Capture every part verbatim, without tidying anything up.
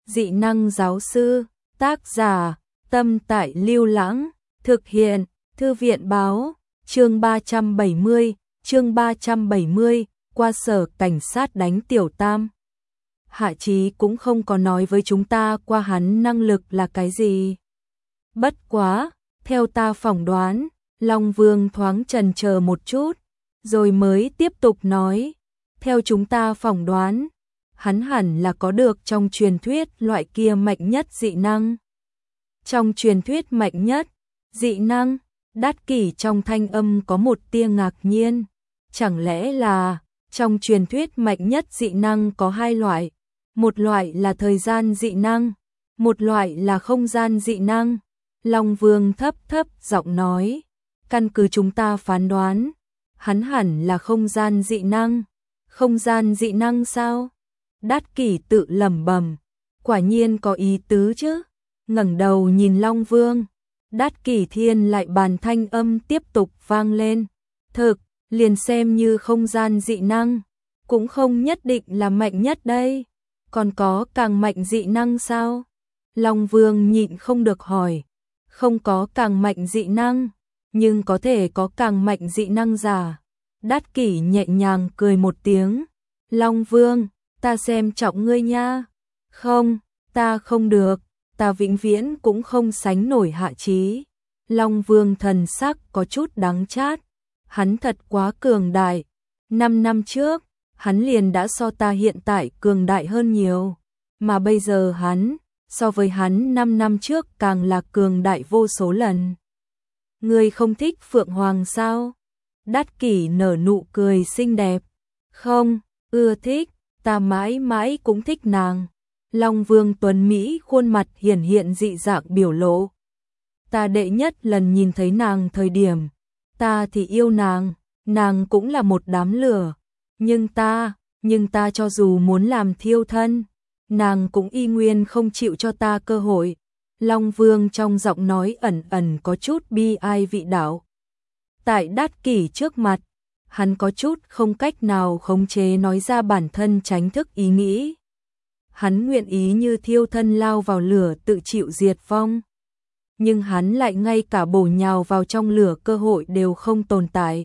dị năng giáo sư, tác giả, Tâm Tại Lưu Lãng, thực hiện, Thư viện báo, chương ba trăm bảy mươi, chương ba trăm bảy mươi, qua sở cảnh sát đánh Tiểu Tam. Hạ Chí cũng không có nói với chúng ta qua hắn năng lực là cái gì. Bất quá, theo ta phỏng đoán, Long Vương thoáng chần chờ một chút, rồi mới tiếp tục nói, theo chúng ta phỏng đoán, hắn hẳn là có được trong truyền thuyết loại kia mạnh nhất dị năng. Trong truyền thuyết mạnh nhất, dị năng, Đát Kỷ trong thanh âm có một tia ngạc nhiên. Chẳng lẽ là, trong truyền thuyết mạnh nhất dị năng có hai loại, một loại là thời gian dị năng, một loại là không gian dị năng. Long Vương thấp thấp giọng nói, căn cứ chúng ta phán đoán, hắn hẳn là không gian dị năng. Không gian dị năng sao? Đát Kỷ tự lẩm bẩm, quả nhiên có ý tứ chứ. Ngẩng đầu nhìn Long Vương, Đát Kỷ Thiên lại bàn thanh âm tiếp tục vang lên. Thực, liền xem như không gian dị năng, cũng không nhất định là mạnh nhất đây. Còn có càng mạnh dị năng sao? Long Vương nhịn không được hỏi. Không có càng mạnh dị năng, nhưng có thể có càng mạnh dị năng giả. Đát Kỷ nhẹ nhàng cười một tiếng. Long Vương, ta xem trọng ngươi nha. Không, ta không được, ta vĩnh viễn cũng không sánh nổi Hạ Chí. Long Vương thần sắc có chút đắng chát. Hắn thật quá cường đại. Năm năm trước, hắn liền đã so ta hiện tại cường đại hơn nhiều. Mà bây giờ hắn, so với hắn năm năm trước càng là cường đại vô số lần. Ngươi không thích Phượng Hoàng sao? Đát Kỷ nở nụ cười xinh đẹp. Không, ưa thích, ta mãi mãi cũng thích nàng. Long Vương tuấn Mỹ khuôn mặt hiển hiện dị dạng biểu lộ. Ta đệ nhất lần nhìn thấy nàng thời điểm, ta thì yêu nàng, nàng cũng là một đám lửa. Nhưng ta, nhưng ta cho dù muốn làm thiêu thân, nàng cũng y nguyên không chịu cho ta cơ hội. Long Vương trong giọng nói ẩn ẩn có chút bi ai vị đạo. Tại Đát Kỷ trước mặt, hắn có chút không cách nào khống chế nói ra bản thân tránh thức ý nghĩ. Hắn nguyện ý như thiêu thân lao vào lửa tự chịu diệt vong. Nhưng hắn lại ngay cả bổ nhào vào trong lửa cơ hội đều không tồn tại.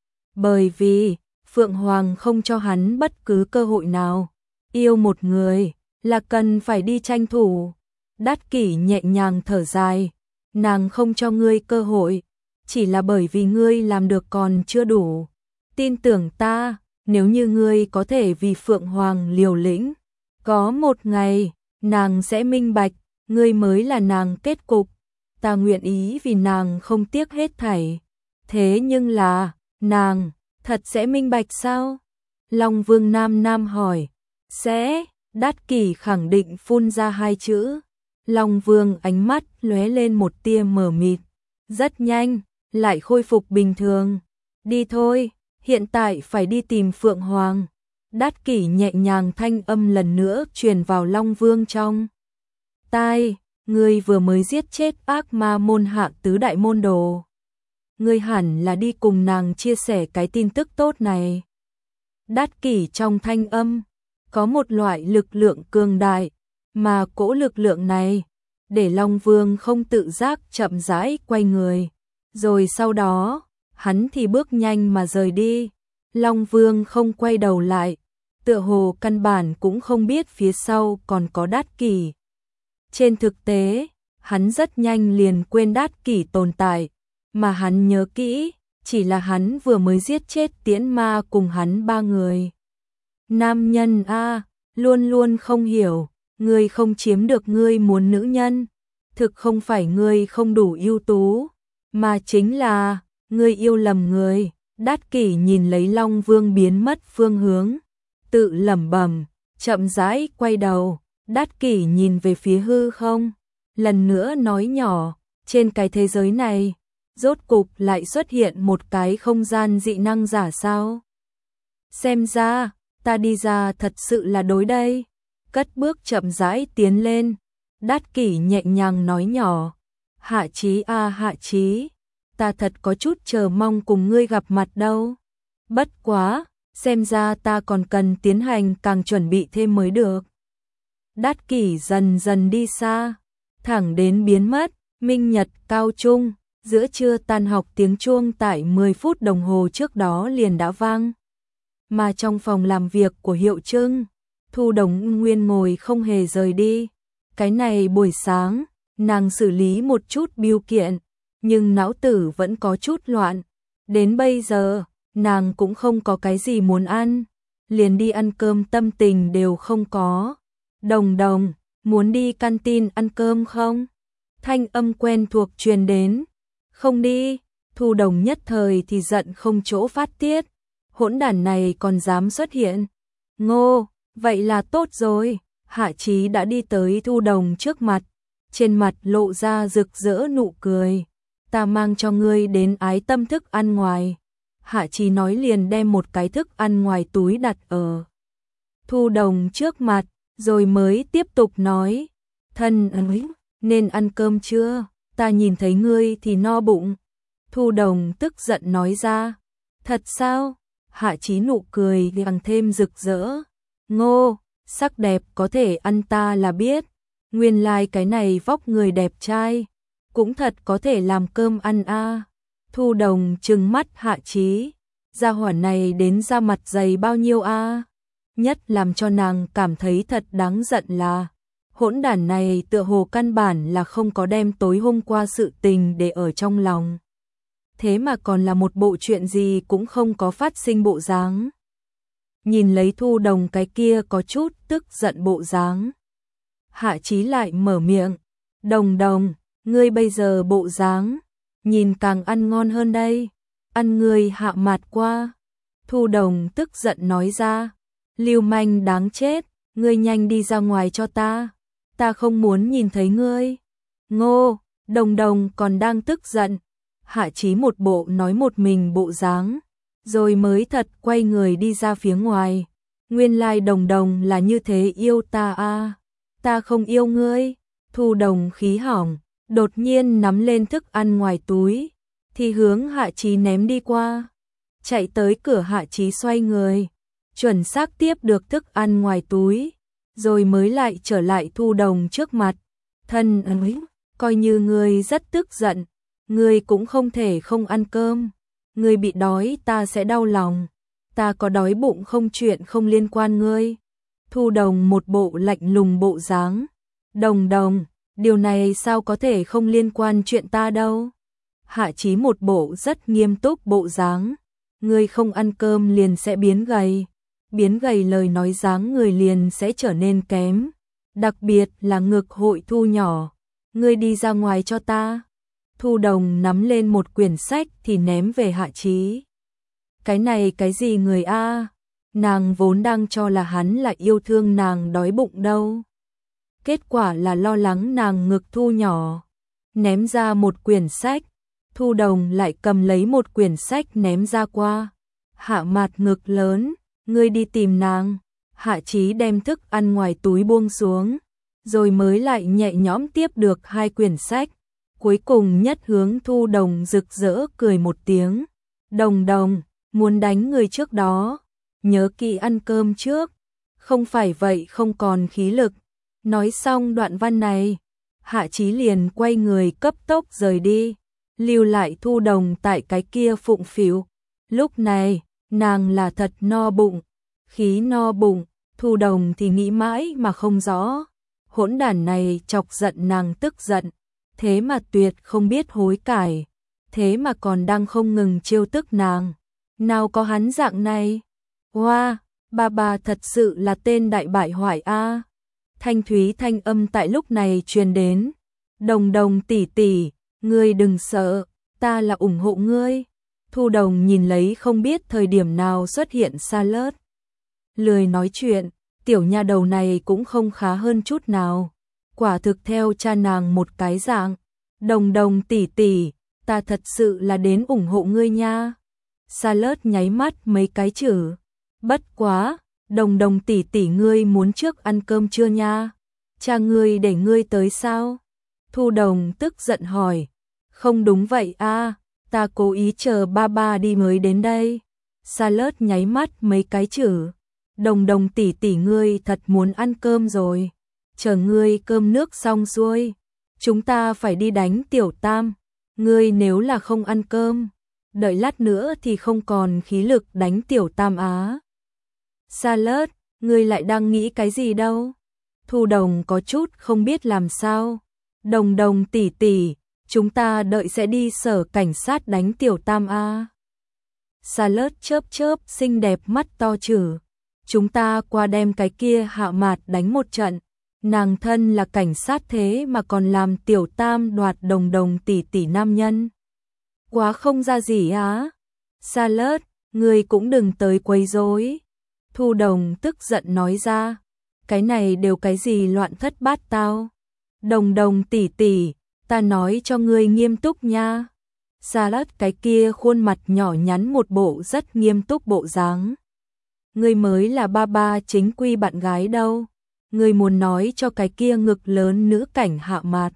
Bởi vì, Phượng Hoàng không cho hắn bất cứ cơ hội nào. Yêu một người, là cần phải đi tranh thủ. Đát Kỷ nhẹ nhàng thở dài. Nàng không cho ngươi cơ hội, chỉ là bởi vì ngươi làm được còn chưa đủ. Tin tưởng ta, nếu như ngươi có thể vì Phượng Hoàng liều lĩnh, có một ngày, nàng sẽ minh bạch, ngươi mới là nàng kết cục. Ta nguyện ý vì nàng không tiếc hết thảy. Thế nhưng là, nàng, thật sẽ minh bạch sao? Long Vương Nam Nam hỏi. Sẽ, Đát Kỷ khẳng định phun ra hai chữ. Long Vương ánh mắt lóe lên một tia mờ mịt. Rất nhanh, lại khôi phục bình thường. Đi thôi, hiện tại phải đi tìm Phượng Hoàng. Đát Kỷ nhẹ nhàng thanh âm lần nữa truyền vào Long Vương trong tai. Ngươi vừa mới giết chết ác ma môn hạ tứ đại môn đồ. Ngươi hẳn là đi cùng nàng chia sẻ cái tin tức tốt này. Đát Kỷ trong thanh âm có một loại lực lượng cường đại, mà cỗ lực lượng này để Long Vương không tự giác chậm rãi quay người. Rồi sau đó, hắn thì bước nhanh mà rời đi. Long Vương không quay đầu lại, tựa hồ căn bản cũng không biết phía sau còn có Đát Kỷ. Trên thực tế, hắn rất nhanh liền quên Đát Kỷ tồn tại, mà hắn nhớ kỹ, chỉ là hắn vừa mới giết chết Tiễn Ma cùng hắn ba người. Nam nhân a, luôn luôn không hiểu, ngươi không chiếm được ngươi muốn nữ nhân, thực không phải ngươi không đủ ưu tú, mà chính là ngươi yêu lầm người. Đát Kỷ nhìn lấy Long Vương biến mất phương hướng, tự lẩm bẩm, chậm rãi quay đầu. Đát Kỷ nhìn về phía hư không, lần nữa nói nhỏ, trên cái thế giới này, rốt cục lại xuất hiện một cái không gian dị năng giả sao? Xem ra, ta đi ra thật sự là đối đây. Cất bước chậm rãi tiến lên, Đát Kỷ nhẹ nhàng nói nhỏ, Hạ Chí a Hạ Chí, ta thật có chút chờ mong cùng ngươi gặp mặt đâu. Bất quá, xem ra ta còn cần tiến hành càng chuẩn bị thêm mới được. Đát kỷ dần dần đi xa, thẳng đến biến mất. Minh Nhật cao trung, giữa trưa tan học tiếng chuông tại mười phút đồng hồ trước đó liền đã vang. Mà trong phòng làm việc của Hiệu Trưng, Thu Đồng Nguyên ngồi không hề rời đi. Cái này buổi sáng, nàng xử lý một chút bưu kiện, nhưng não tử vẫn có chút loạn. Đến bây giờ, nàng cũng không có cái gì muốn ăn, liền đi ăn cơm tâm tình đều không có. Đồng Đồng, muốn đi canteen ăn cơm không? Thanh âm quen thuộc truyền đến. Không đi. Thu Đồng nhất thời thì giận không chỗ phát tiết. Hỗn đản này còn dám xuất hiện. Ngô, vậy là tốt rồi. Hạ Chí đã đi tới Thu Đồng trước mặt, trên mặt lộ ra rực rỡ nụ cười. Ta mang cho ngươi đến ái tâm thức ăn ngoài. Hạ Chí nói liền đem một cái thức ăn ngoài túi đặt ở Thu Đồng trước mặt, rồi mới tiếp tục nói. Thân ơi, nên ăn cơm chưa? Ta nhìn thấy ngươi thì no bụng. Thu Đồng tức giận nói ra. Thật sao? Hạ Chí nụ cười càng thêm rực rỡ. Ngô, sắc đẹp có thể ăn ta là biết. Nguyên lai like cái này vóc người đẹp trai, cũng thật có thể làm cơm ăn a. À. Thu Đồng trừng mắt Hạ Chí. Gia hỏa này đến ra mặt dày bao nhiêu a? À? Nhất làm cho nàng cảm thấy thật đáng giận là hỗn đản này tựa hồ căn bản là không có đem tối hôm qua sự tình để ở trong lòng. Thế mà còn là một bộ chuyện gì cũng không có phát sinh bộ dáng. Nhìn lấy Thu Đồng cái kia có chút tức giận bộ dáng. Hạ Chí lại mở miệng. Đồng Đồng, ngươi bây giờ bộ dáng, nhìn càng ăn ngon hơn đây. Ăn ngươi hạ mạt qua. Thu Đồng tức giận nói ra. Lưu manh đáng chết, ngươi nhanh đi ra ngoài cho ta. Ta không muốn nhìn thấy ngươi. Ngô, Đồng Đồng còn đang tức giận. Hạ Chí một bộ nói một mình bộ dáng, rồi mới thật quay người đi ra phía ngoài. Nguyên lai like Đồng Đồng là như thế yêu ta a. À. Ta không yêu ngươi. Thu Đồng khí hỏng, đột nhiên nắm lên thức ăn ngoài túi, thì hướng Hạ Chí ném đi qua. Chạy tới cửa Hạ Chí xoay người, chuẩn xác tiếp được thức ăn ngoài túi, rồi mới lại trở lại Thu Đồng trước mặt. Thân ơi, coi như ngươi rất tức giận, ngươi cũng không thể không ăn cơm. Ngươi bị đói ta sẽ đau lòng. Ta có đói bụng không chuyện không liên quan ngươi. Thu Đồng một bộ lạnh lùng bộ dáng. Đồng Đồng, điều này sao có thể không liên quan chuyện ta đâu. Hạ Chí một bộ rất nghiêm túc bộ dáng. Ngươi không ăn cơm liền sẽ biến gầy. Biến gầy lời nói dáng người liền sẽ trở nên kém. Đặc biệt là ngực hội thu nhỏ. Ngươi đi ra ngoài cho ta. Thu Đồng nắm lên một quyển sách thì ném về Hạ Chí. Cái này cái gì người a? Nàng vốn đang cho là hắn là yêu thương nàng đói bụng đâu. Kết quả là lo lắng nàng ngực thu nhỏ. Ném ra một quyển sách. Thu Đồng lại cầm lấy một quyển sách ném ra qua. Hạ mạt ngực lớn, ngươi đi tìm nàng. Hạ Chí đem thức ăn ngoài túi buông xuống, rồi mới lại nhẹ nhõm tiếp được hai quyển sách. Cuối cùng nhất hướng Thu Đồng rực rỡ cười một tiếng. Đồng Đồng, muốn đánh người trước đó, nhớ kỹ ăn cơm trước, không phải vậy không còn khí lực. Nói xong đoạn văn này, Hạ Chí liền quay người cấp tốc rời đi, lưu lại Thu Đồng tại cái kia phụng phịu. Lúc này, nàng là thật no bụng, khí no bụng, Thu Đồng thì nghĩ mãi mà không rõ. Hỗn đản này chọc giận nàng tức giận, thế mà tuyệt không biết hối cải, thế mà còn đang không ngừng trêu tức nàng. Nào có hắn dạng này. Hoa, wow, bà bà thật sự là tên đại bại hoại a. Thanh thúy thanh âm tại lúc này truyền đến. Đồng Đồng tỷ tỷ, ngươi đừng sợ, ta là ủng hộ ngươi. Thu Đồng nhìn lấy không biết thời điểm nào xuất hiện Salad. Lười nói chuyện, tiểu nha đầu này cũng không khá hơn chút nào. Quả thực theo cha nàng một cái dạng. Đồng Đồng tỷ tỷ, ta thật sự là đến ủng hộ ngươi nha. Salad nháy mắt mấy cái chữ. Bất quá, Đồng Đồng tỷ tỷ ngươi muốn trước ăn cơm chưa nha? Cha ngươi để ngươi tới sao? Thu Đồng tức giận hỏi. Không đúng vậy a, ta cố ý chờ ba ba đi mới đến đây. Salad nháy mắt mấy cái chữ. Đồng Đồng tỷ tỷ ngươi thật muốn ăn cơm rồi. chờ ngươi cơm nước xong xuôi, chúng ta phải đi đánh Tiểu Tam, ngươi nếu là không ăn cơm, đợi lát nữa thì không còn khí lực đánh Tiểu Tam á. Salad, ngươi lại đang nghĩ cái gì đâu? Thu Đồng có chút không biết làm sao. Đồng Đồng tỷ tỷ, chúng ta đợi sẽ đi sở cảnh sát đánh Tiểu Tam a. Salad chớp chớp xinh đẹp mắt to chử. Chúng ta qua đem cái kia Hạ Mạt đánh một trận. Nàng thân là cảnh sát thế mà còn làm Tiểu Tam đoạt Đồng Đồng tỷ tỷ nam nhân. Quá không ra gì á. Salad, ngươi cũng đừng tới quấy rối. Thu Đồng tức giận nói ra. Cái này đều cái gì loạn thất bát tao. Đồng Đồng tỷ tỷ, ta nói cho ngươi nghiêm túc nha. Salad cái kia khuôn mặt nhỏ nhắn một bộ rất nghiêm túc bộ dáng. Ngươi mới là ba ba chính quy bạn gái đâu. Ngươi muốn nói cho cái kia ngực lớn nữ cảnh Hạ Mạt.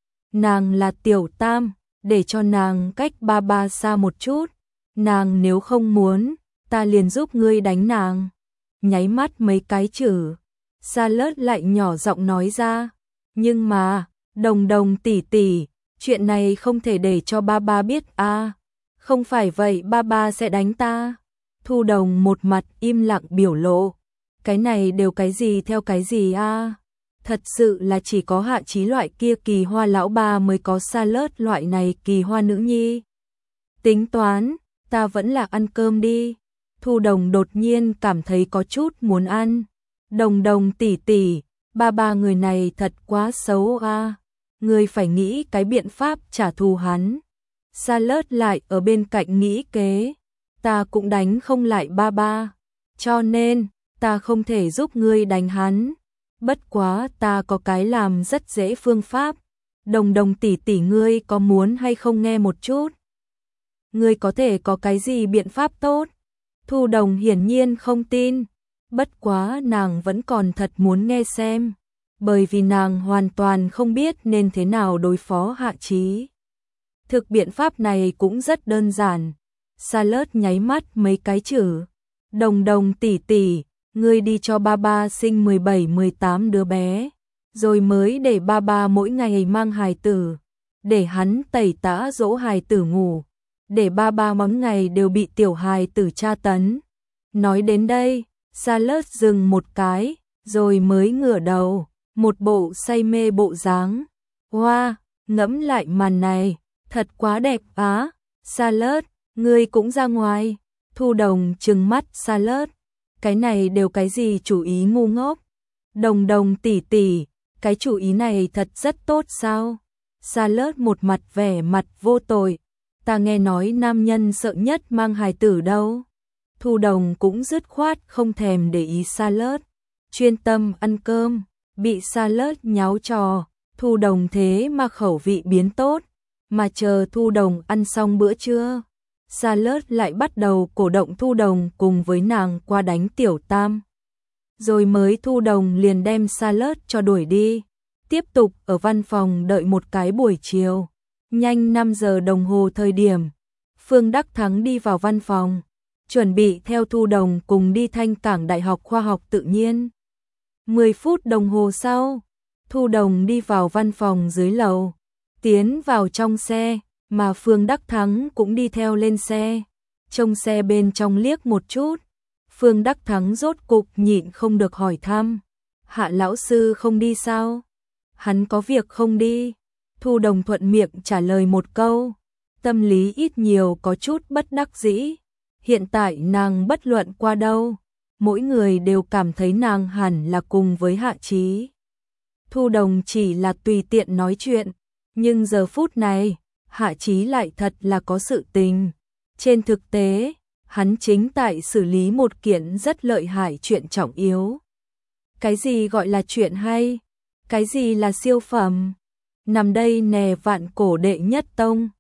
Nàng là Tiểu Tam, để cho nàng cách ba ba xa một chút. Nàng nếu không muốn, ta liền giúp ngươi đánh nàng. Nháy mắt mấy cái chữ. Salad lại nhỏ giọng nói ra. Nhưng mà, Đồng Đồng tỷ tỷ, chuyện này không thể để cho ba ba biết a. À, không phải vậy ba ba sẽ đánh ta. Thu Đồng một mặt im lặng biểu lộ. Cái này đều cái gì theo cái gì a? À? Thật sự là chỉ có Hạ Chí loại kia kỳ hoa lão ba mới có Salad loại này kỳ hoa nữ nhi. Tính toán, ta vẫn là ăn cơm đi. Thu Đồng đột nhiên cảm thấy có chút muốn ăn. Đồng Đồng tỷ tỷ, ba ba người này thật quá xấu a. À. Ngươi phải nghĩ cái biện pháp trả thù hắn. Salad lại ở bên cạnh nghĩ kế. Ta cũng đánh không lại ba ba. Cho nên, ta không thể giúp ngươi đánh hắn. Bất quá ta có cái làm rất dễ phương pháp. Đồng Đồng tỷ tỷ ngươi có muốn hay không nghe một chút? Ngươi có thể có cái gì biện pháp tốt? Thu Đồng hiển nhiên không tin. Bất quá nàng vẫn còn thật muốn nghe xem. Bởi vì nàng hoàn toàn không biết nên thế nào đối phó Hạ Chí. Thực biện pháp này cũng rất đơn giản. Salad nháy mắt mấy cái chữ. Đồng Đồng tỷ tỷ, ngươi đi cho ba ba sinh mười bảy mười tám đứa bé. Rồi mới để ba ba mỗi ngày mang hài tử. Để hắn tẩy tã dỗ hài tử ngủ. Để ba ba mỗi ngày đều bị tiểu hài tử tra tấn. Nói đến đây, Salad dừng một cái, rồi mới ngửa đầu. Một bộ say mê bộ dáng. Wow, ngẫm lại màn này, thật quá đẹp á. Salad, ngươi cũng ra ngoài. Thu Đồng trừng mắt Salad. Cái này đều cái gì chủ ý ngu ngốc. Đồng Đồng tỷ tỷ, cái chủ ý này thật rất tốt sao? Salad một mặt vẻ mặt vô tội. Ta nghe nói nam nhân sợ nhất mang hài tử đâu. Thu Đồng cũng dứt khoát không thèm để ý Salad. Chuyên tâm ăn cơm. Bị Salad nháo trò, Thu Đồng thế mà khẩu vị biến tốt, mà chờ Thu Đồng ăn xong bữa trưa, Salad lại bắt đầu cổ động Thu Đồng cùng với nàng qua đánh Tiểu Tam. Rồi mới Thu Đồng liền đem Salad cho đuổi đi, tiếp tục ở văn phòng đợi một cái buổi chiều. Nhanh năm giờ đồng hồ thời điểm, Phương Đắc Thắng đi vào văn phòng, chuẩn bị theo Thu Đồng cùng đi Thanh Cảng Đại học Khoa học Tự nhiên. mười phút đồng hồ sau, Thu Đồng đi vào văn phòng dưới lầu, tiến vào trong xe, mà Phương Đắc Thắng cũng đi theo lên xe. Trông xe bên trong liếc một chút, Phương Đắc Thắng rốt cục nhịn không được hỏi thăm. Hạ lão sư không đi sao? Hắn có việc không đi? Thu Đồng thuận miệng trả lời một câu, tâm lý ít nhiều có chút bất đắc dĩ. Hiện tại nàng bất luận qua đâu, mỗi người đều cảm thấy nàng hẳn là cùng với Hạ Chí. Thu Đồng chỉ là tùy tiện nói chuyện, nhưng giờ phút này, Hạ Chí lại thật là có sự tình. Trên thực tế, hắn chính tại xử lý một kiện rất lợi hại chuyện trọng yếu. Cái gì gọi là chuyện hay? Cái gì là siêu phẩm? Nằm đây nè vạn cổ đệ nhất tông,